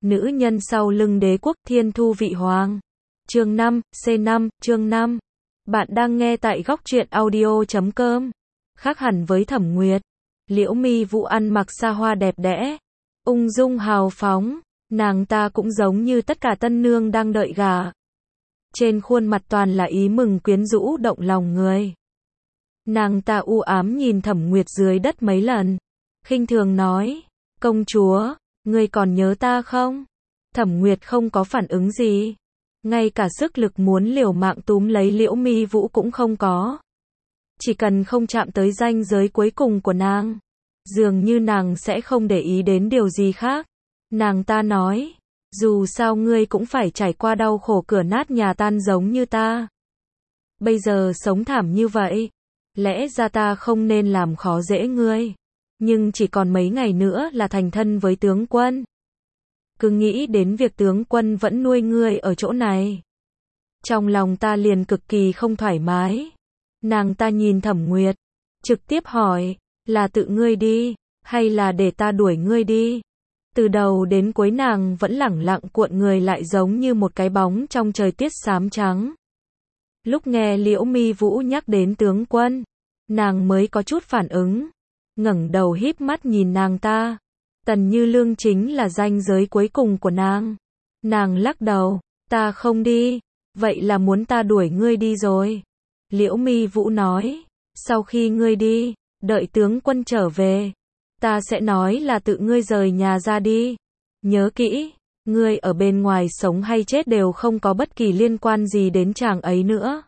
nữ nhân sau lưng đế quốc Thiên Thu Vị Hoàng. Chương 5, C5, chương 5. Bạn đang nghe tại góc truyện audio.com. Khác hẳn với Thẩm Nguyệt, Liễu Mi Vũ ăn mặc xa hoa đẹp đẽ, ung dung hào phóng, nàng ta cũng giống như tất cả tân nương đang đợi gả. Trên khuôn mặt toàn là ý mừng quyến rũ động lòng người. Nàng ta u ám nhìn Thẩm Nguyệt dưới đất mấy lần, khinh thường nói, công chúa, ngươi còn nhớ ta không? Thẩm Nguyệt không có phản ứng gì, ngay cả sức lực muốn liều mạng túm lấy Liễu Mi Vũ cũng không có. Chỉ cần không chạm tới ranh giới cuối cùng của nàng, dường như nàng sẽ không để ý đến điều gì khác. Nàng ta nói, dù sao ngươi cũng phải trải qua đau khổ cửa nát nhà tan giống như ta. Bây giờ sống thảm như vậy, lẽ ra ta không nên làm khó dễ ngươi. Nhưng chỉ còn mấy ngày nữa là thành thân với tướng quân. Cứ nghĩ đến việc tướng quân vẫn nuôi ngươi ở chỗ này, trong lòng ta liền cực kỳ không thoải mái. Nàng ta nhìn Thẩm Nguyệt, trực tiếp hỏi, là tự ngươi đi, hay là để ta đuổi ngươi đi? Từ đầu đến cuối nàng vẫn lẳng lặng cuộn người lại giống như một cái bóng trong trời tiết xám trắng. Lúc nghe Liễu Mi Vũ nhắc đến tướng quân, nàng mới có chút phản ứng, ngẩng đầu híp mắt nhìn nàng ta. Tần Như Lương chính là ranh giới cuối cùng của nàng. Nàng lắc đầu, ta không đi, vậy là muốn ta đuổi ngươi đi rồi. Liễu Mi Vũ nói, sau khi ngươi đi, đợi tướng quân trở về, ta sẽ nói là tự ngươi rời nhà ra đi. Nhớ kỹ, ngươi ở bên ngoài sống hay chết đều không có bất kỳ liên quan gì đến chàng ấy nữa.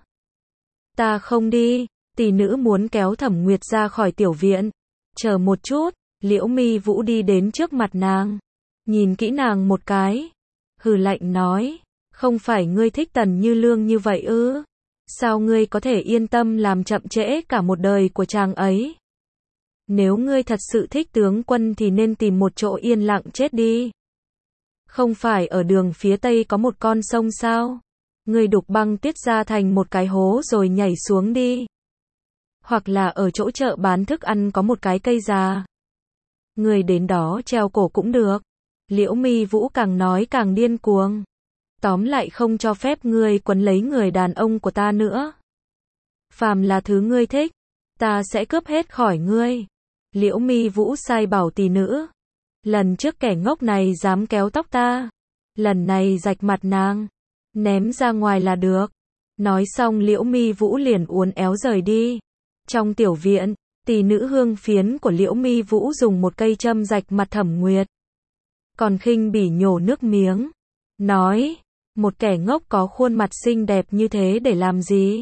Ta không đi. Tỷ nữ muốn kéo Thẩm Nguyệt ra khỏi tiểu viện. Chờ một chút. Liễu Mi Vũ đi đến trước mặt nàng, nhìn kỹ nàng một cái, hừ lạnh nói, không phải ngươi thích Tần Như Lương như vậy ư? Sao ngươi có thể yên tâm làm chậm trễ cả một đời của chàng ấy? Nếu ngươi thật sự thích tướng quân thì nên tìm một chỗ yên lặng chết đi. Không phải ở đường phía tây có một con sông sao? Ngươi đục băng tiết ra thành một cái hố rồi nhảy xuống đi. Hoặc là ở chỗ chợ bán thức ăn có một cái cây già, ngươi đến đó treo cổ cũng được. Liễu Mi Vũ càng nói càng điên cuồng. Tóm lại không cho phép ngươi quấn lấy người đàn ông của ta nữa. Phàm là thứ ngươi thích, ta sẽ cướp hết khỏi ngươi. Liễu Mi Vũ sai bảo tỷ nữ. Lần trước kẻ ngốc này dám kéo tóc ta, lần này rạch mặt nàng, ném ra ngoài là được. Nói xong Liễu Mi Vũ liền uốn éo rời đi. Trong tiểu viện, tỷ nữ Hương Phiến của Liễu Mi Vũ dùng một cây châm rạch mặt Thẩm Nguyệt, còn khinh bỉ nhổ nước miếng, nói, một kẻ ngốc có khuôn mặt xinh đẹp như thế để làm gì?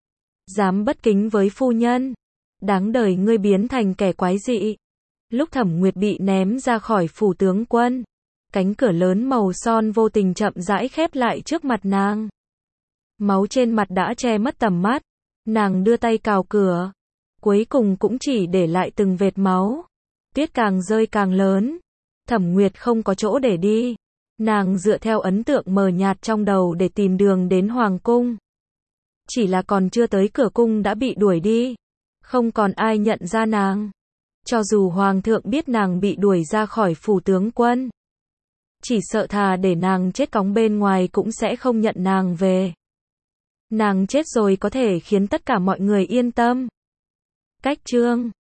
Dám bất kính với phu nhân, đáng đời ngươi biến thành kẻ quái dị. Lúc Thẩm Nguyệt bị ném ra khỏi phủ tướng quân, cánh cửa lớn màu son vô tình chậm rãi khép lại trước mặt nàng. Máu trên mặt đã che mất tầm mắt, nàng đưa tay cào cửa, cuối cùng cũng chỉ để lại từng vệt máu. Tuyết càng rơi càng lớn, Thẩm Nguyệt không có chỗ để đi. Nàng dựa theo ấn tượng mờ nhạt trong đầu để tìm đường đến hoàng cung. Chỉ là còn chưa tới cửa cung đã bị đuổi đi. Không còn ai nhận ra nàng. Cho dù hoàng thượng biết nàng bị đuổi ra khỏi phủ tướng quân, chỉ sợ thà để nàng chết cóng bên ngoài cũng sẽ không nhận nàng về. Nàng chết rồi có thể khiến tất cả mọi người yên tâm. Cách chương